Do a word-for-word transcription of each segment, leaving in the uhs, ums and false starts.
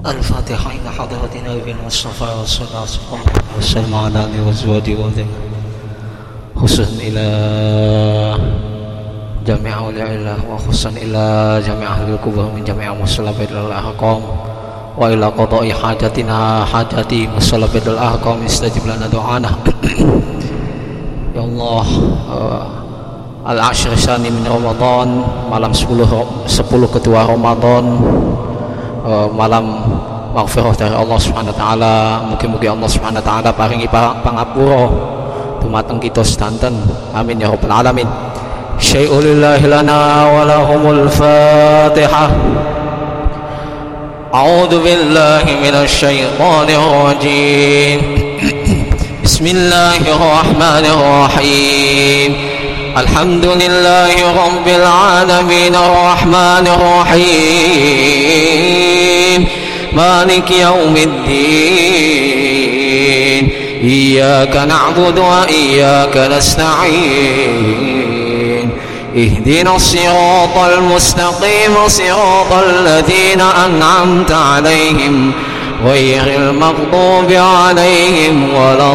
الفاتحة إلى حضرة نبي المصطفى صلى الله عليه وسلم على آله وأزواجه وذريته خصوصا إلى جميع أولياء الله وخصوصا إلى جميع أهل القبور من جميع مصلبات الأحقام وإلى قضاء حاجتنا حاجتي مصلبات الأحقام استجب لنا دعانا ya Allah. uh, Al-Ashr Sani min Ramadan, malam sepuluh kedua Ramadan, uh, malam maghfirah dari Allah Subhanahu wa taala. Mugi-mugi Allah Subhanahu wa taala paringi pangapura dumateng kita sedanten. Amin ya rabbal alamin. Syai'ul lillahi lana wa lahumul Fatihah. A'udzu billahi minasy syaithanir rajim. Bismillahirrahmanirrahim. Alhamdulillahi rabbil alamin arrahmanir rahim maliki yaumiddin iyyaka na'budu wa iyyaka nasta'in ihdinas siratal mustaqim siratal ladzina an'amta 'alaihim ghairil maghdubi 'alaihim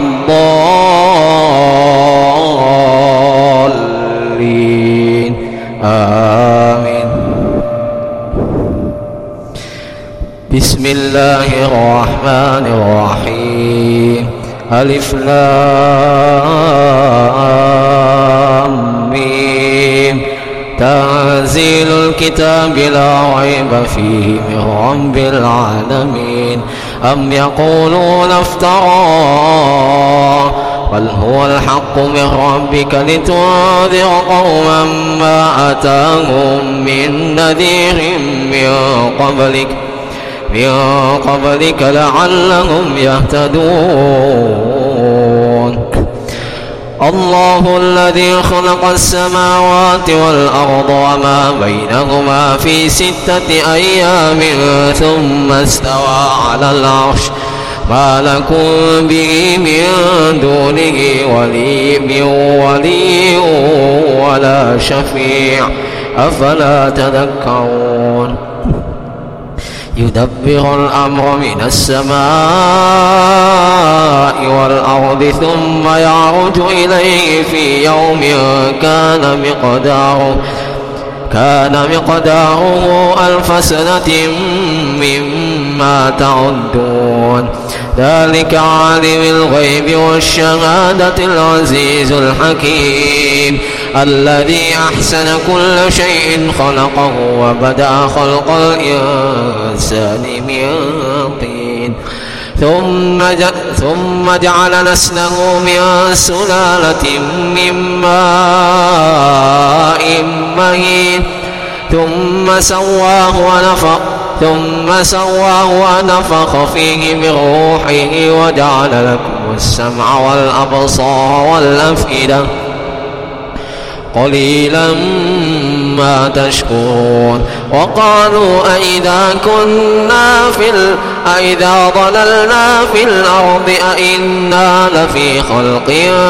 waladdallin. Amin. Bismillahirrahmanirrahim. Alif Lam Mim. Tanzilul kitabi la raiba fihi min rabbil alamin. Am yaquluna iftara bal huwal haqqu min rabbika litunzira qawman ma atahum min nadhirin min qablik min qablika la'allahum yahtadun. الله الذي خلق السماوات والأرض وما بينهما في ستة أيام ثم استوى على العرش ما لكم به من دونه ولي من ولي ولا شفيع أفلا تذكرون. يدبر الأمر من السماء والأرض ثم يعرج إليه في يوم كان مقداره كان مقداره ألف سنة مما تعدون. ذلك عالم الغيب والشهادة العزيز الحكيم الذي أحسن كل شيء خلقه وبدأ خلق الإنسان من طين ثم ثم جعل نسله من سلالة من ماء مهين ثم سواه ونفخ ثم سواه ونفخ فيه من روحه وجعل لكم السمع والأبصار والأفئدة قليلا ما تشكرون. وقالوا أئذا كنا في ال... أئذا ضللنا في الأرض أئنا لفي خلق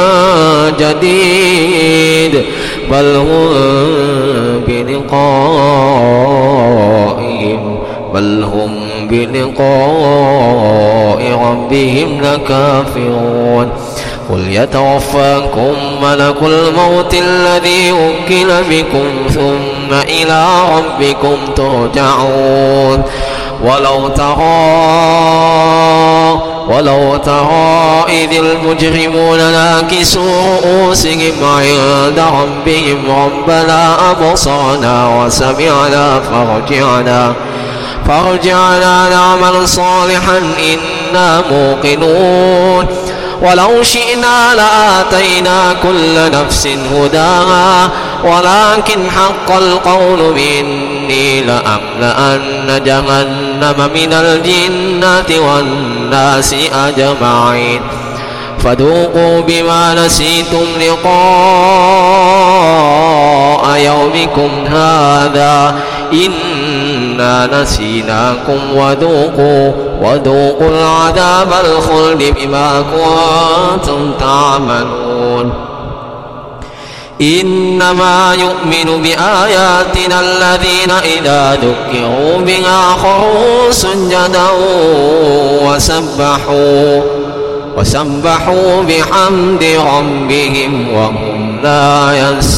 جديد بل هم بلقائهم بل هم بلقاء ربهم لكافرون. قل يتوفاكم ملك الموت الذي وكل بكم ثم إلى ربكم ترجعون. ولو ترى ولو ترى إذ المجرمون ناكسوا رؤوسهم عند ربهم ربنا أبصرنا وسمعنا فارجعنا فارجعنا نعمل صالحا إنا موقنون. ولو شئنا لآتينا كل نفس هداها ولكن حق القول مني لأملأن جهنم من الجنة والناس أجمعين. فذوقوا بما نسيتم لقاء يومكم هذا إنا نسيناكم وذوقوا وذوقوا العذاب الخلد بما كنتم تعملون. إنما يؤمن بآياتنا الذين إذا ذكروا بها خروا سجدا وسبحوا وسبحوا بحمد ربهم وهم لا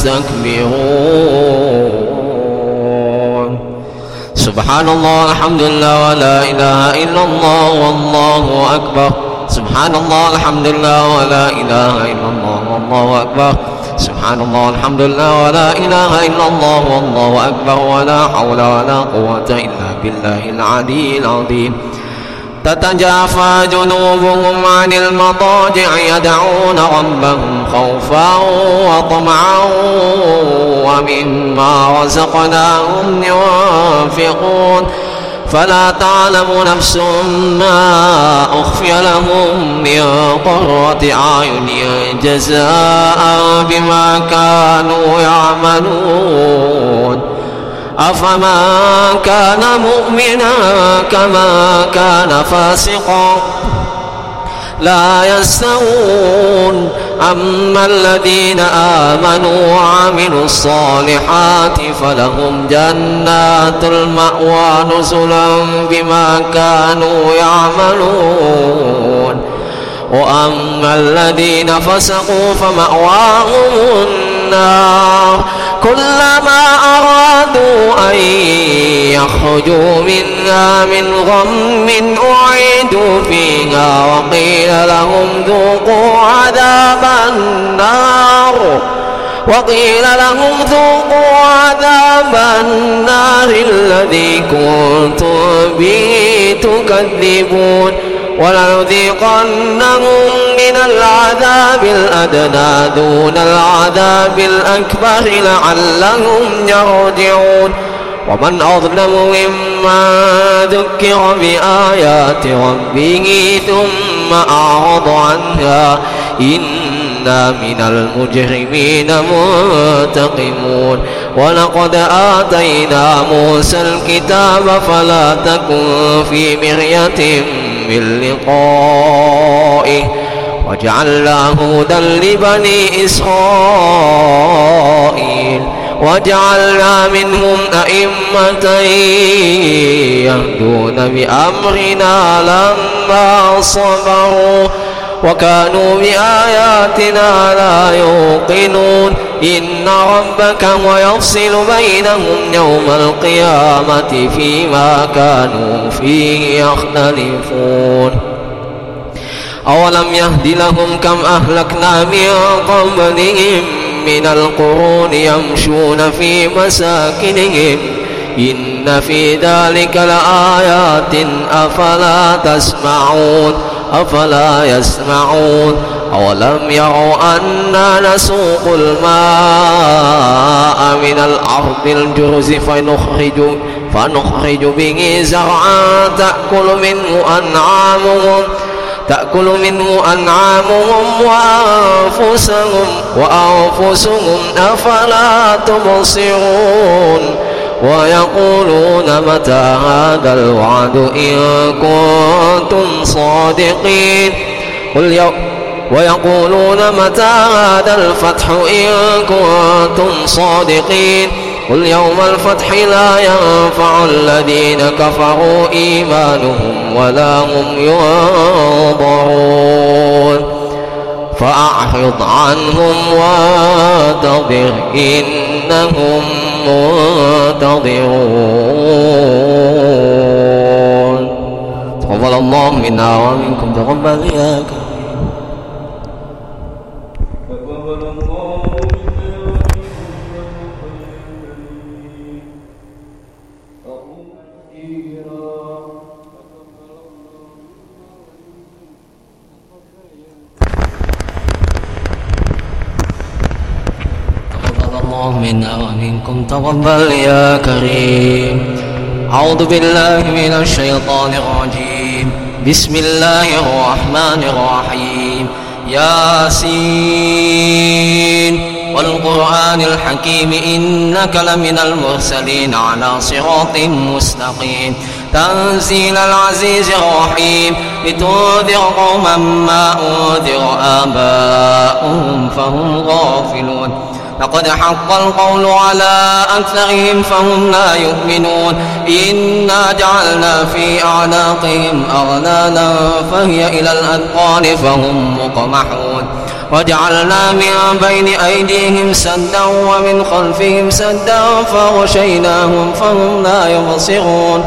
يستكبرون. سبحان الله الحمد لله ولا إله إلا الله والله أكبر. سبحان الله الحمد لله ولا إله إلا الله والله أكبر. سبحان الله الحمد لله ولا إله إلا الله والله أكبر ولا حول ولا قوة إلا بالله العلي العظيم. تتجافى جنوبهم عن المضاجع يدعون ربهم خوفا وطمعا ومما رزقناهم ينفقون. فلا تعلم نفس ما أخفي لهم من قرة أعين جزاء بما كانوا يعملون. أفمن كان مؤمنا كما كان فاسقا لا يستوون. أما الذين آمنوا وعملوا الصالحات فلهم جنات المأوى نزلا بما كانوا يعملون. وأما الذين فسقوا فمأواهم النار كلما أرادوا أن يخرجوا منها من غم أعيدوا فيها وقيل لهم ذوقوا عذاب النار وقيل لهم ذوقوا عذاب النار الذي كنتم به تكذبون. ولنذيقنهم من العذاب الأدنى دون العذاب الأكبر لعلهم يرجعون. ومن أظلم ممن ذكر بآيات ربه ثم أعرض عنها إنا من المجرمين منتقمون. ولقد آتينا موسى الكتاب فلا تكن في مرية من لقائه وجعلناه هدى لبني إسرائيل وجعلنا منهم أئمة يهدون بأمرنا لما صبروا وكانوا بآياتنا لا يوقنون. إن ربك هو يفصل بينهم يوم القيامة فيما كانوا فيه يختلفون. أولم يهد لهم كم أهلكنا من قبلهم من القرون يمشون في مساكنهم إن في ذلك لآيات أفلا تسمعون أفلا يسمعون. أولم يروا أنا نسوق الماء من الأرض الجرز فنخرج, فنخرج به زرعا تأكل منه أنعامهم تأكل منه أنعامهم وأنفسهم, وأنفسهم أفلا تبصرون. ويقولون متى هذا الوعد إن كنتم صادقين قل يوم ويقولون متى هذا الفتح إن كنتم صادقين قل يوم الفتح لا ينفع الذين كفروا إيمانهم ولا هم ينظرون. فأعرض عنهم وانتظر إنهم منتظرون. تقبل الله منا ومنكم تقبل يا كريم. منا ومنكم تقبل يا كريم. أعوذ بالله من الشيطان الرجيم. بسم الله الرحمن الرحيم. ياسين والقرآن الحكيم إنك لمن المرسلين على صراط مستقيم. تنزيل العزيز الرحيم لتنذر قوما ما أنذر آباؤهم فهم غافلون. لقد حق القول على أكثرهم فهم لا يؤمنون إنا جعلنا في أعناقهم أغلالا فهي إلى الأذقان فهم مقمحون وجعلنا من بين أيديهم سدا ومن خلفهم سدا فغشيناهم فهم لا يبصرون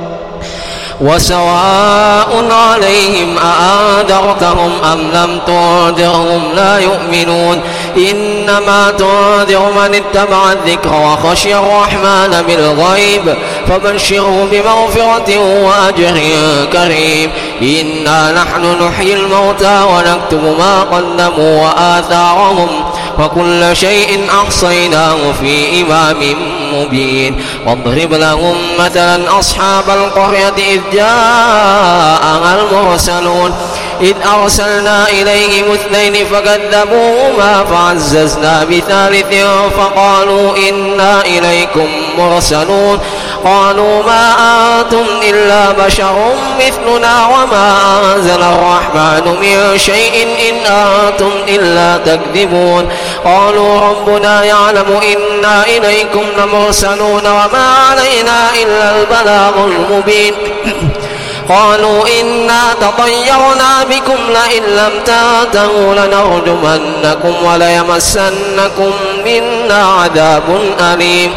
وسواء عليهم أأنذرتهم أم لم تنذرهم لا يؤمنون إنما تنذر من اتبع الذكر وخشي الرحمن بالغيب فبشره بمغفرة وأجر كريم إنا نحن نحيي الموتى ونكتب ما قدموا وآثارهم وكل شيء أحصيناه في إمام مبين واضرب لهم مثلا أصحاب القرية إذ جاءها المرسلون إذ أرسلنا إليهم اثنين فكذبوهما فعززنا بثالث فقالوا إنا إليكم مرسلون قالوا ما أنتم إلا بشر مثلنا وما أنزل الرحمن من شيء إن أنتم إلا تكذبون قالوا ربنا يعلم إنا إليكم لمرسلون وما علينا إلا البلاغ المبين قالوا إنا تطيرنا بكم لئن لم تنتهوا لنرجمنكم وليمسنكم منا عذاب أليم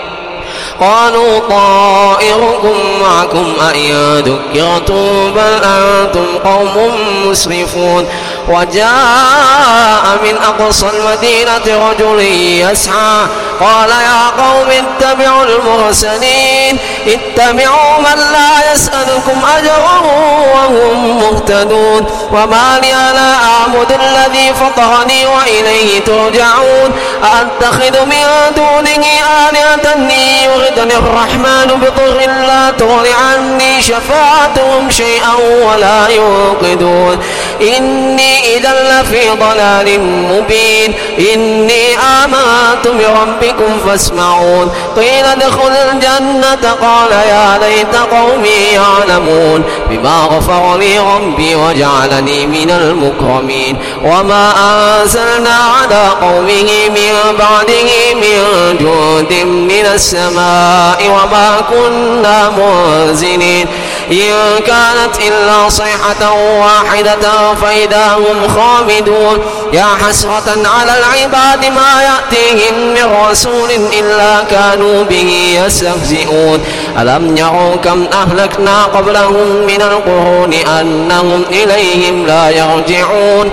قالوا طائركم معكم أئن ذكرتم بل أنتم قوم مسرفون وجاء من أقصى المدينة رجل يسعى قال يا قوم اتبعوا المرسلين اتبعوا من لا يسألكم أجرا وهم مهتدون وما لي لا أعبد الذي فطرني وإليه ترجعون أأتخذ من دونه آلهة يغثني الرحمن بضر لا تغن عني شفاعتهم شيئا ولا ينقذون إني إذا لفي ضلال مبين إني آمنت بربكم فاسمعون قيل ادخل الجنة قال يا ليت قومي يعلمون بما غفر لي ربي وجعلني من المكرمين وما أنزلنا على قومه من بعده من جند من السماء وما كنا منزلين إن كانت إلا صيحة واحدة فإذا هم خامدون يا حسرة على العباد ما يأتيهم من رسول إلا كانوا به يستهزئون ألم يروا كم أهلكنا قبلهم من القرون أنهم إليهم لا يرجعون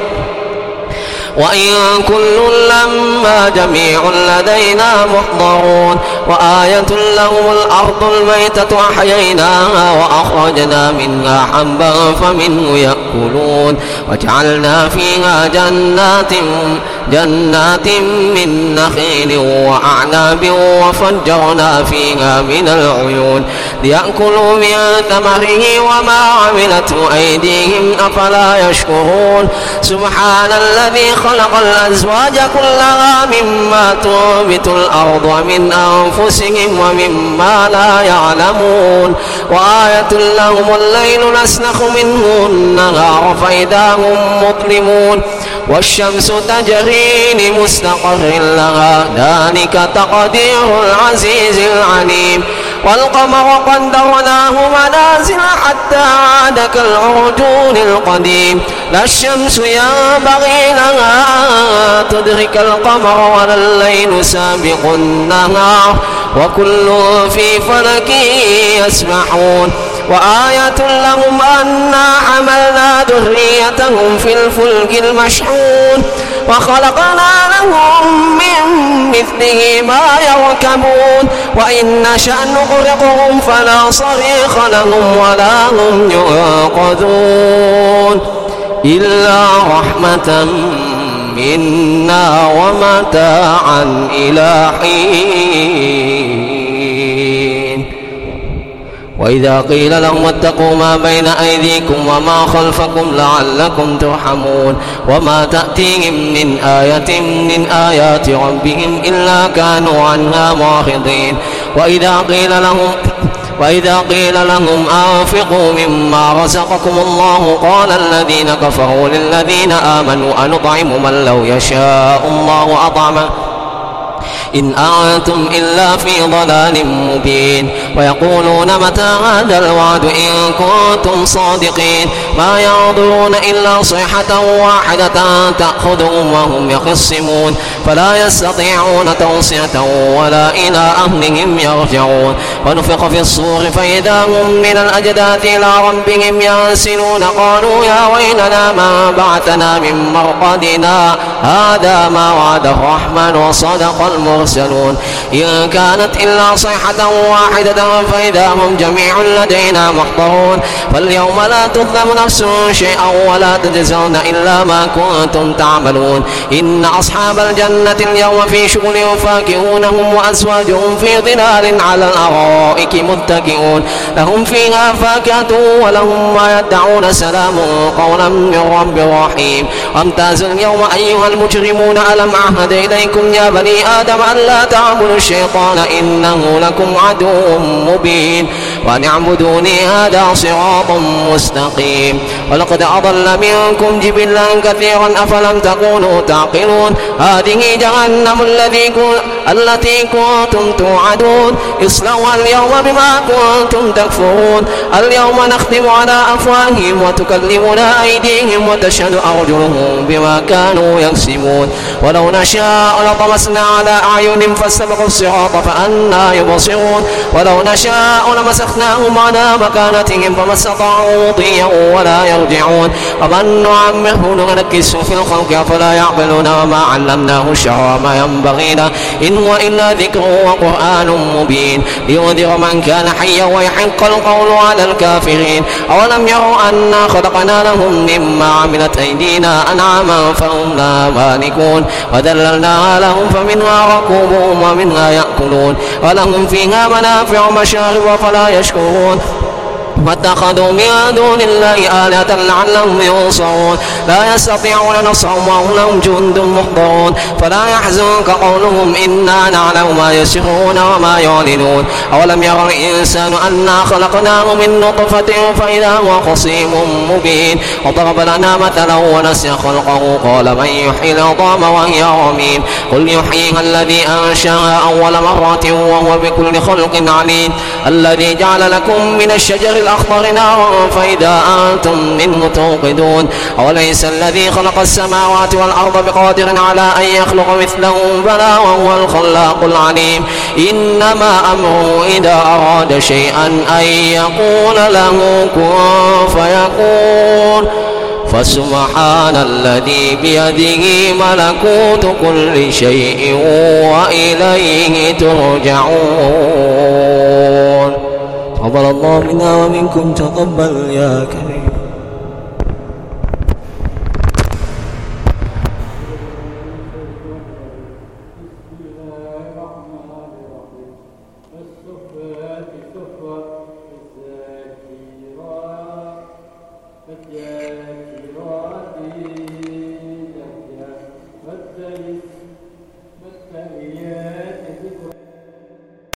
وإن كل لما جميع لدينا محضرون وآية لهم الأرض الميتة أحييناها وأخرجنا منها حبا فمنه يأكلون وجعلنا فيها جنات جنات من نخيل وأعناب وفجرنا فيها من العيون ليأكلوا من ثمره وما عملته أيديهم أفلا يشكرون سبحان الذي خلق الأزواج كلها مما تنبت الأرض ومن أنفسهم ومما لا يعلمون وآية لهم الليل نسلخ منه النهار فإذا هم مظلمون والشمس تجري لمستقر لها ذلك تقدير العزيز العليم والقمر قدرناه منازل حتى عاد كالعرجون القديم لا الشمس ينبغي لها أن تدرك القمر ولا الليل سابق النهار وكل في فلك يسبحون وآية لهم أنا حملنا ذريتهم في الفلك المشحون وخلقنا لهم من مثله ما يركبون وإن نشأ نغرقهم فلا صريخ لهم ولا هم ينقذون إلا رحمة منا ومتاعا إلى حين وإذا قيل لهم اتقوا ما بين أيديكم وما خلفكم لعلكم ترحمون وما تأتيهم من آية من آيات ربهم إلا كانوا عنها معرضين وإذا قيل لهم وإذا قيل لهم أنفقوا مما رزقكم الله قال الذين كفروا للذين آمنوا أنطعم من لو يشاء الله أطعمه إن أنتم إلا في ضلال مبين ويقولون متى هذا الوعد إن كنتم صادقين ما ينظرون إلا صيحة واحدة تأخذهم وهم يخصمون فلا يستطيعون توصية ولا إلى أهلهم يرجعون ونفخ في الصور فإذا هم من الأجداث إلى ربهم ينسلون قالوا يا ويلنا ما بعثنا من مرقدنا هذا ما وعد الرحمن وصدق المرسلون إن كانت إلا صيحة واحدة فإذا هم جميع لدينا محضرون فاليوم لا تظلم نفس شيئا ولا تجزون إلا ما كنتم تعملون إن أصحاب الجنة اليوم في شغل فاكهون هم وأزواجهم في ظلال على الأرائك متكئون لهم فيها فاكهة ولهم ما يدعون سلام قولا من رب رحيم وامتازوا اليوم أيها المجرمون ألم أعهد إليكم يا بني آدم أن لا تعبدوا الشيطان إنه لكم عدو مبين وأن اعبدوني هذا صراط مستقيم ولقد أضل منكم جبلا كثيرا أفلم تكونوا تعقلون هذه جهنم الذي التي كنتم توعدون اصلوها اليوم بما كنتم تكفرون اليوم نختم على أفواههم وتكلمنا أيديهم وتشهد أرجلهم بما كانوا يكسبون ولو نشاء لطمسنا على أعينهم فاستبقوا الصراط فأنا يبصرون ولو نشاء لمسخناهم على مكانتهم فما استطاعوا مضيا ولا يرجعون ومن نعمره ننكسه في الخلق فلا يعقلون وما علمناه الشعر ما ينبغي له إن هو إلا ذكر وقرآن مبين لينذر من كان حيا ويحق القول على الكافرين أولم يروا أنا خلقنا لهم مما عملت أيدينا أنعاما فهم لا مالكون وذللناها لهم فمنها ركوبهم ومنها يأكلون ولهم فيها منافع مشارب فلا يشكرون واتخذوا من دون الله آلهة لعلهم ينصرون لا يستطيعون نصرهم وهم لهم جند محضرون فلا يحزنك قولهم إنا نعلم ما يسرون وما يعلنون أولم يرى الإنسان أنا خلقناه من نطفة فإذا هو خصيم مبين وضرب لنا مثلا ونسي خلقه قال من يحيي العظام وهي رميم قل يحييها الذي أنشأها أول مرة وهو بكل خلق عليم الذي جعل لكم من الشجر الأخضر نارا فإذا أنتم منه توقدون أوليس الذي خلق السماوات والأرض بقادر على أن يخلق مثلهم بلى وهو الخلاق العليم إنما أمره إذا أراد شيئا أن يقول له كن فيكون فسبحان الذي بيده ملكوت كل شيء وإليه ترجعون تقبل الله منا ومنكم تقبل يا كريم.